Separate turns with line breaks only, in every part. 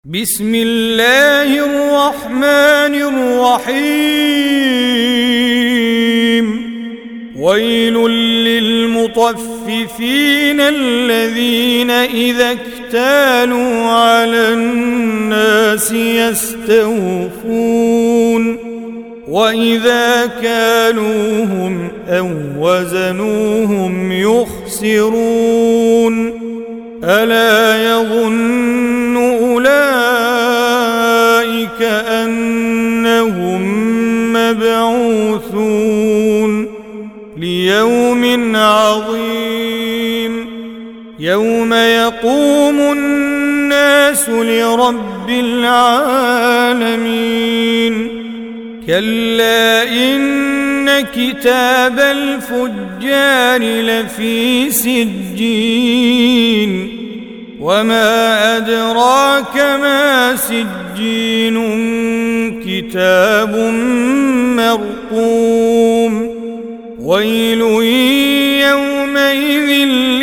بسم الله الرحمن الرحيم ويل للمطففين الذين إذا اكتالوا على الناس يستوفون وإذا كالوهم أو وزنوهم يخسرون ألا يظن أولئك أنهم مبعوثون ليوم عظيم يوم يقوم الناس لرب العالمين كلا إن كتاب الفجار لفي سجين وما أدراك ما سجين كتاب مرقوم ويل يومئذ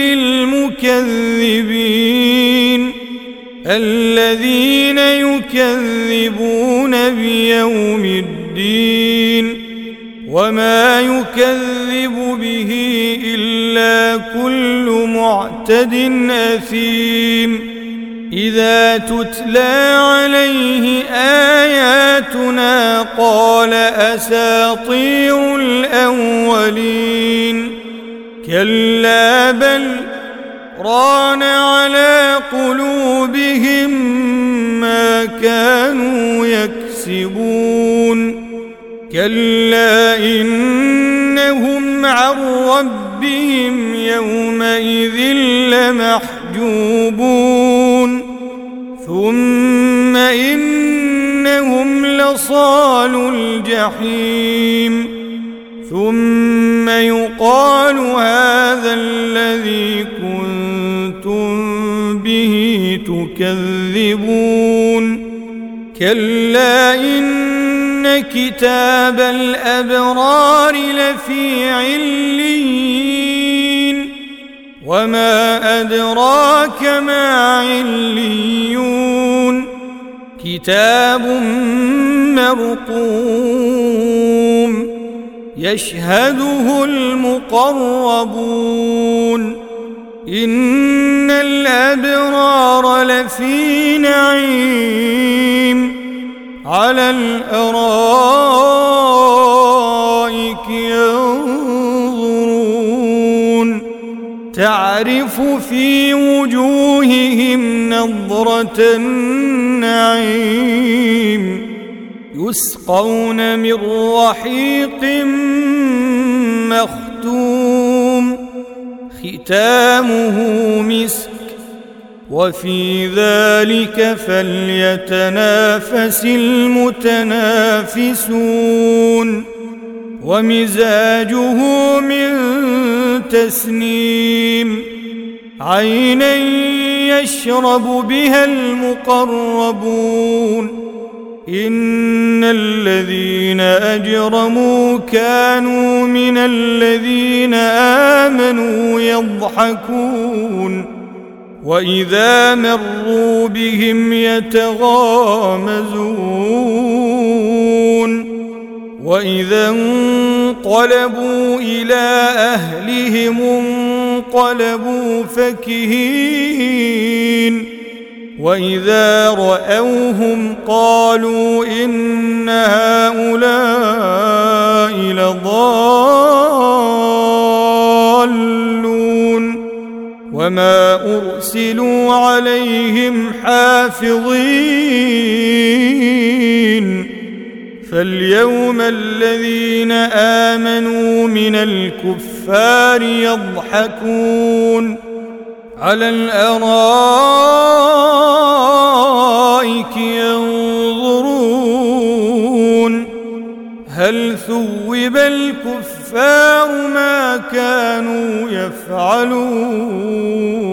للمكذبين الذين يكذبون بيوم الدين وما يكذب به إلا كل معتد أثيم إذا تتلى عليه آياتنا قال أساطير الأولين كلا بل ران على قلوبهم ما كانوا يكسبون كلا إنهم عن ربهم يومئذ لمحجوبون ثم إنهم لصالو الجحيم ثم يقال هذا الذي كنتم به تكذبون كلا إن كتاب الأبرار لفي عليين وما أدراك ما عليون كتاب مرقوم يشهده المقربون إن الأبرار لفي نعيم على الأرائك ينظرون تعرف في وجوههم نضرة النعيم يسقون من رحيق مختوم ختامه مسك وفي ذلك فليتنافس المتنافسون ومزاجه من تسنيم عينا يشرب بها المقربون إن الذين أجرموا كانوا من الذين آمنوا يضحكون وإذا مروا بهم يتغامزون وإذا انقلبوا إلى أهلهم انقلبوا فكهين وإذا رأوهم قالوا إن هؤلاء لضالون وما أرسلوا عليهم حافظين فاليوم الذين آمنوا من الكفار يضحكون على الأرائك ينظرون هل ثوب الكفار ما كانوا يفعلون